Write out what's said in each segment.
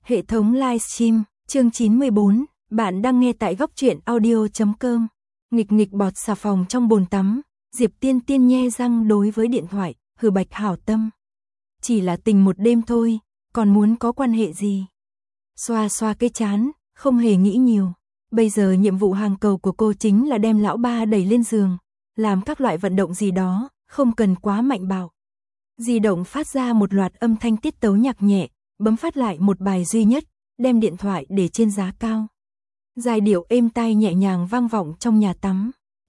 Hệ thống livestream, chương 94, bạn đang nghe tại góc truyện audio.com. Nghịch nghịch bọt xà phòng trong bồn tắm, Diệp Tiên Tiên nhe răng đối với điện thoại, hừ bạch hảo tâm. Chỉ là tình một đêm thôi, còn muốn có quan hệ gì? Xoa xoa cái chán, không hề nghĩ nhiều. Bây giờ nhiệm vụ hàng cầu của cô chính là đem lão ba đẩy lên giường, làm các loại vận động gì đó, không cần quá mạnh bạo. Di động phát ra một loạt âm thanh tiết tấu nhạc nhẹ, bấm phát lại một bài duy nhất, đem điện thoại để trên giá cao. Giai điệu êm tai nhẹ nhàng vang vọng trong nhà tắm.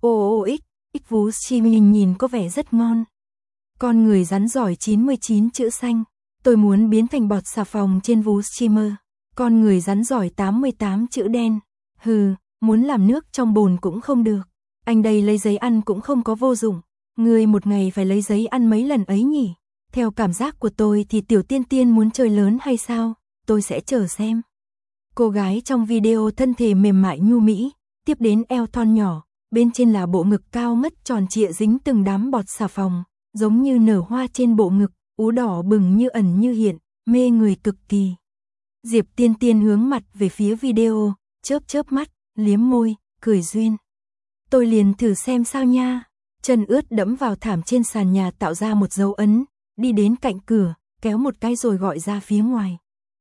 X vú streaming nhìn có vẻ rất ngon. Con người rắn giỏi 99 chữ xanh, tôi muốn biến thành bọt xà phòng trên vú streamer. Con người rắn giỏi 88 chữ đen. Hừ, muốn làm nước trong bồn cũng không được. Anh đây lấy giấy ăn cũng không có vô dụng. Người một ngày phải lấy giấy ăn mấy lần ấy nhỉ? Theo cảm giác của tôi thì Tiểu Tiên Tiên muốn chơi lớn hay sao? Tôi sẽ chờ xem. Cô gái trong video thân thể mềm mại nhu mỹ, tiếp đến eo thon nhỏ, bên trên là bộ ngực cao ngất tròn trịa dính từng đám bọt xà phòng, giống như nở hoa trên bộ ngực, ú đỏ bừng như ẩn như hiện, mê người cực kỳ. Diệp Tiên Tiên hướng mặt về phía video, chớp chớp mắt, liếm môi, cười duyên. Tôi liền thử xem sao nha. Chân ướt đẫm vào thảm trên sàn nhà tạo ra một dấu ấn, đi đến cạnh cửa, kéo một cái rồi gọi ra phía ngoài.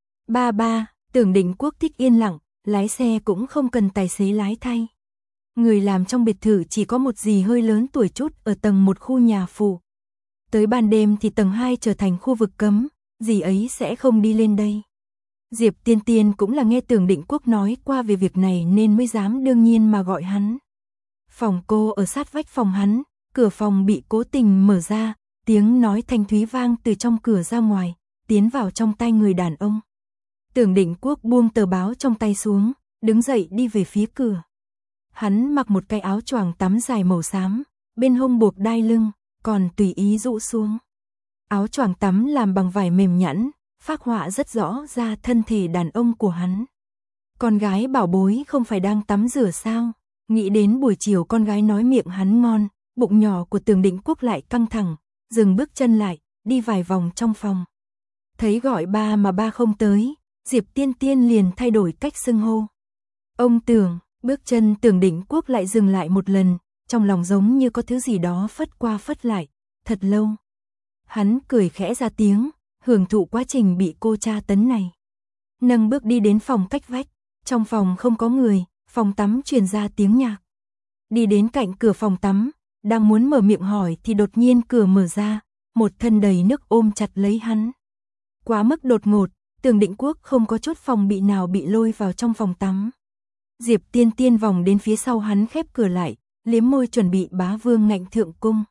Ba, Tưởng Định Quốc thích yên lặng, lái xe cũng không cần tài xế lái thay. Người làm trong biệt thự chỉ có một dì hơi lớn tuổi chút ở tầng 1 khu nhà phụ. Tới ban đêm thì tầng 2 trở thành khu vực cấm, dì ấy sẽ không đi lên đây. Diệp Tiên Tiên cũng là nghe Tưởng Định Quốc nói qua về việc này nên mới dám đương nhiên mà gọi hắn. Phòng cô ở sát vách phòng hắn, cửa phòng bị cố tình mở ra, tiếng nói thanh thúy vang từ trong cửa ra ngoài, tiến vào trong tai người đàn ông. Tưởng Định Quốc buông tờ báo trong tay xuống, đứng dậy đi về phía cửa. Hắn mặc một cái áo choàng tắm dài màu xám, bên hông buộc đai lưng, còn tùy ý rũ xuống. Áo choàng tắm làm bằng vải mềm nhẵn, phác họa rất rõ ra thân thể đàn ông của hắn. Con gái bảo bối không phải đang tắm rửa sao? Nghĩ đến buổi chiều con gái nói miệng hắn ngon, bụng nhỏ của Tưởng Định Quốc lại căng thẳng, dừng bước chân lại, đi vài vòng trong phòng. Thấy gọi ba mà ba không tới, Diệp Tiên Tiên liền thay đổi cách xưng hô. Ông Tưởng, bước chân Tưởng Định Quốc lại dừng lại một lần, trong lòng giống như có thứ gì đó phất qua phất lại, thật lâu. Hắn cười khẽ ra tiếng, hưởng thụ quá trình bị cô tra tấn này. Nâng bước đi đến phòng cách vách, trong phòng không có người, phòng tắm truyền ra tiếng nhạc. Đi đến cạnh cửa phòng tắm, đang muốn mở miệng hỏi thì đột nhiên cửa mở ra, một thân đầy nước ôm chặt lấy hắn. Quá mức đột ngột, Tưởng Định Quốc không có chút phòng bị nào bị lôi vào trong phòng tắm. Diệp Tiên Tiên vòng đến phía sau hắn khép cửa lại, liếm môi chuẩn bị bá vương ngạnh thượng cung.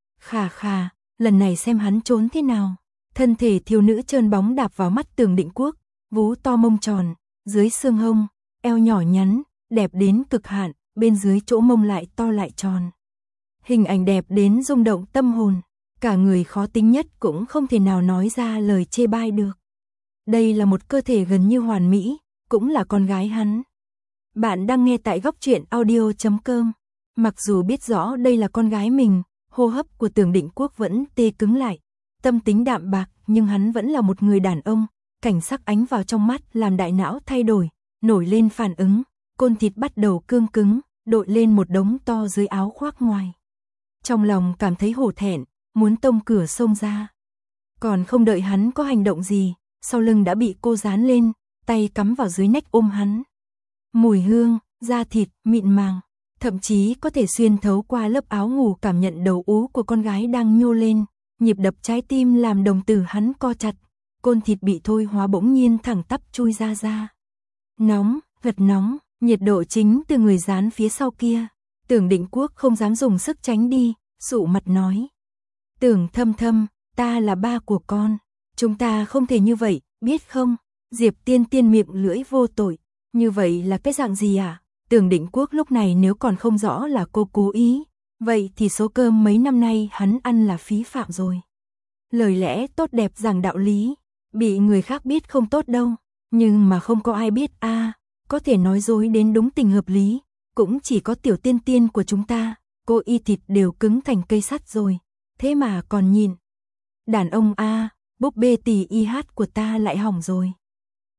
Khà, lần này xem hắn trốn thế nào. Thân thể thiếu nữ trơn bóng đạp vào mắt Tưởng Định Quốc, vú to mông tròn, dưới xương hông, eo nhỏ nhắn, đẹp đến cực hạn, bên dưới chỗ mông lại to lại tròn. Hình ảnh đẹp đến rung động tâm hồn, cả người khó tính nhất cũng không thể nào nói ra lời chê bai được. Đây là một cơ thể gần như hoàn mỹ, cũng là con gái hắn. Bạn đang nghe tại góc truyện audio.com. Mặc dù biết rõ đây là con gái mình, hô hấp của Tưởng Định Quốc vẫn tê cứng lại. Tâm tính đạm bạc nhưng hắn vẫn là một người đàn ông, cảnh sắc ánh vào trong mắt làm đại não thay đổi, nổi lên phản ứng, côn thịt bắt đầu cương cứng, đội lên một đống to dưới áo khoác ngoài. Trong lòng cảm thấy hổ thẹn, muốn tông cửa xông ra. Còn không đợi hắn có hành động gì, sau lưng đã bị cô dán lên, tay cắm vào dưới nách ôm hắn. Mùi hương, da thịt, mịn màng, thậm chí có thể xuyên thấu qua lớp áo ngủ cảm nhận đầu ú của con gái đang nhô lên, nhịp đập trái tim làm đồng tử hắn co chặt, côn thịt bị thôi hóa bỗng nhiên thẳng tắp chui ra. Nóng, gật nóng, nhiệt độ chính từ người dán phía sau kia. Tưởng Định Quốc không dám dùng sức tránh đi, sụ mặt nói. Tưởng Thâm, ta là ba của con. Chúng ta không thể như vậy, biết không? Diệp Tiên Tiên miệng lưỡi vô tội. Như vậy là cái dạng gì à? Tưởng Định Quốc lúc này nếu còn không rõ là cô cố ý, vậy thì số cơm mấy năm nay hắn ăn là phí phạm rồi. Lời lẽ tốt đẹp giảng đạo lý, bị người khác biết không tốt đâu, nhưng mà không có ai biết có thể nói dối đến đúng tình hợp lý, cũng chỉ có Tiểu Tiên Tiên của chúng ta, cô y thịt đều cứng thành cây sắt rồi, thế mà còn nhìn. Đàn ông búp bê tì y hát của ta lại hỏng rồi.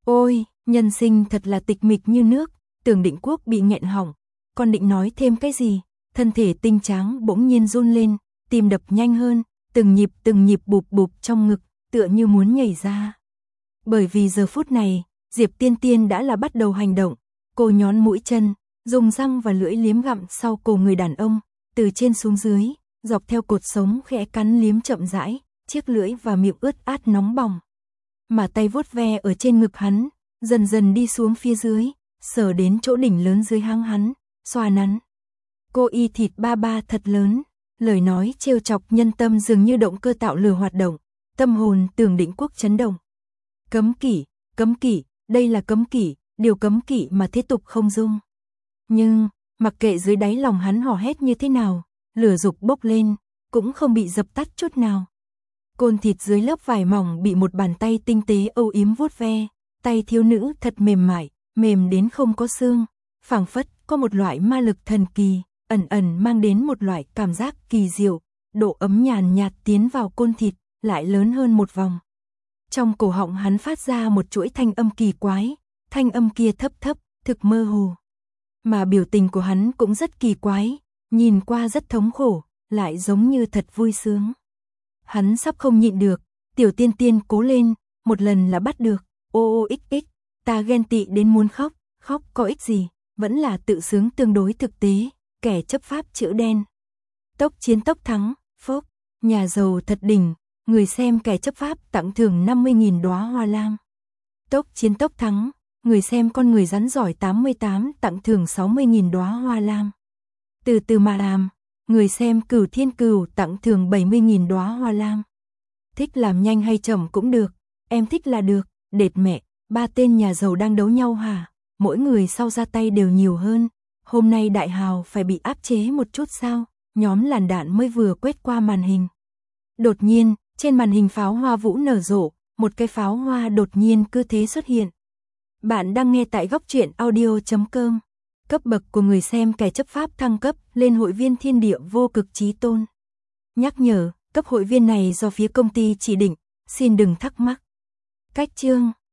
Ôi, nhân sinh thật là tịch mịch như nước, Tưởng Định Quốc bị nghẹn họng, còn định nói thêm cái gì, thân thể tinh tráng bỗng nhiên run lên, tim đập nhanh hơn, từng nhịp bụp bụp trong ngực, tựa như muốn nhảy ra. Bởi vì giờ phút này, Diệp Tiên Tiên đã là bắt đầu hành động, cô nhón mũi chân, dùng răng và lưỡi liếm gặm sau cổ người đàn ông, từ trên xuống dưới, dọc theo cột sống khẽ cắn liếm chậm rãi, chiếc lưỡi và miệng ướt át nóng bỏng. Mà tay vuốt ve ở trên ngực hắn, dần dần đi xuống phía dưới, sờ đến chỗ đỉnh lớn dưới háng hắn, xoa nắn. Cô y thịt ba ba thật lớn, lời nói trêu chọc nhân tâm dường như động cơ tạo lửa hoạt động, tâm hồn Tưởng Định Quốc chấn động. Cấm kỵ, đây là cấm kỵ, điều cấm kỵ mà thế tục không dung. Nhưng, mặc kệ dưới đáy lòng hắn hò hét như thế nào, lửa dục bốc lên, cũng không bị dập tắt chút nào. Côn thịt dưới lớp vải mỏng bị một bàn tay tinh tế âu yếm vuốt ve, tay thiếu nữ thật mềm mại, mềm đến không có xương, phảng phất có một loại ma lực thần kỳ, ẩn mang đến một loại cảm giác kỳ diệu, độ ấm nhàn nhạt tiến vào côn thịt, lại lớn hơn một vòng. Trong cổ họng hắn phát ra một chuỗi thanh âm kỳ quái, thanh âm kia thấp, thực mơ hồ. Mà biểu tình của hắn cũng rất kỳ quái, nhìn qua rất thống khổ, lại giống như thật vui sướng. Hắn sắp không nhịn được, Tiểu Tiên Tiên cố lên, một lần là bắt được, xx, ta ghen tị đến muốn khóc, khóc có ích gì, vẫn là tự sướng tương đối thực tế, kẻ chấp pháp chữ đen. Tốc chiến tốc thắng, phốc, nhà giàu thật đỉnh, người xem kẻ chấp pháp tặng thưởng 50.000 đóa hoa lam. Tốc chiến tốc thắng, người xem con người rắn giỏi 88 tặng thưởng 60.000 đóa hoa lam. Từ từ mà làm, người xem Cửu Thiên Cửu tặng thưởng 70.000 đóa hoa lam. Thích làm nhanh hay chậm cũng được, em thích là được, đệt mẹ, ba tên nhà giàu đang đấu nhau hả? Mỗi người sau ra tay đều nhiều hơn. Hôm nay đại hào phải bị áp chế một chút sao? Nhóm làn đạn mới vừa quét qua màn hình. Đột nhiên, trên màn hình pháo hoa vũ nở rộ, một cái pháo hoa đột nhiên cứ thế xuất hiện. Bạn đang nghe tại góc truyện audio.com. Cấp bậc của người xem kẻ chấp pháp thăng cấp lên hội viên thiên địa vô cực chí tôn. Nhắc nhở, cấp hội viên này do phía công ty chỉ định, xin đừng thắc mắc. Cách chương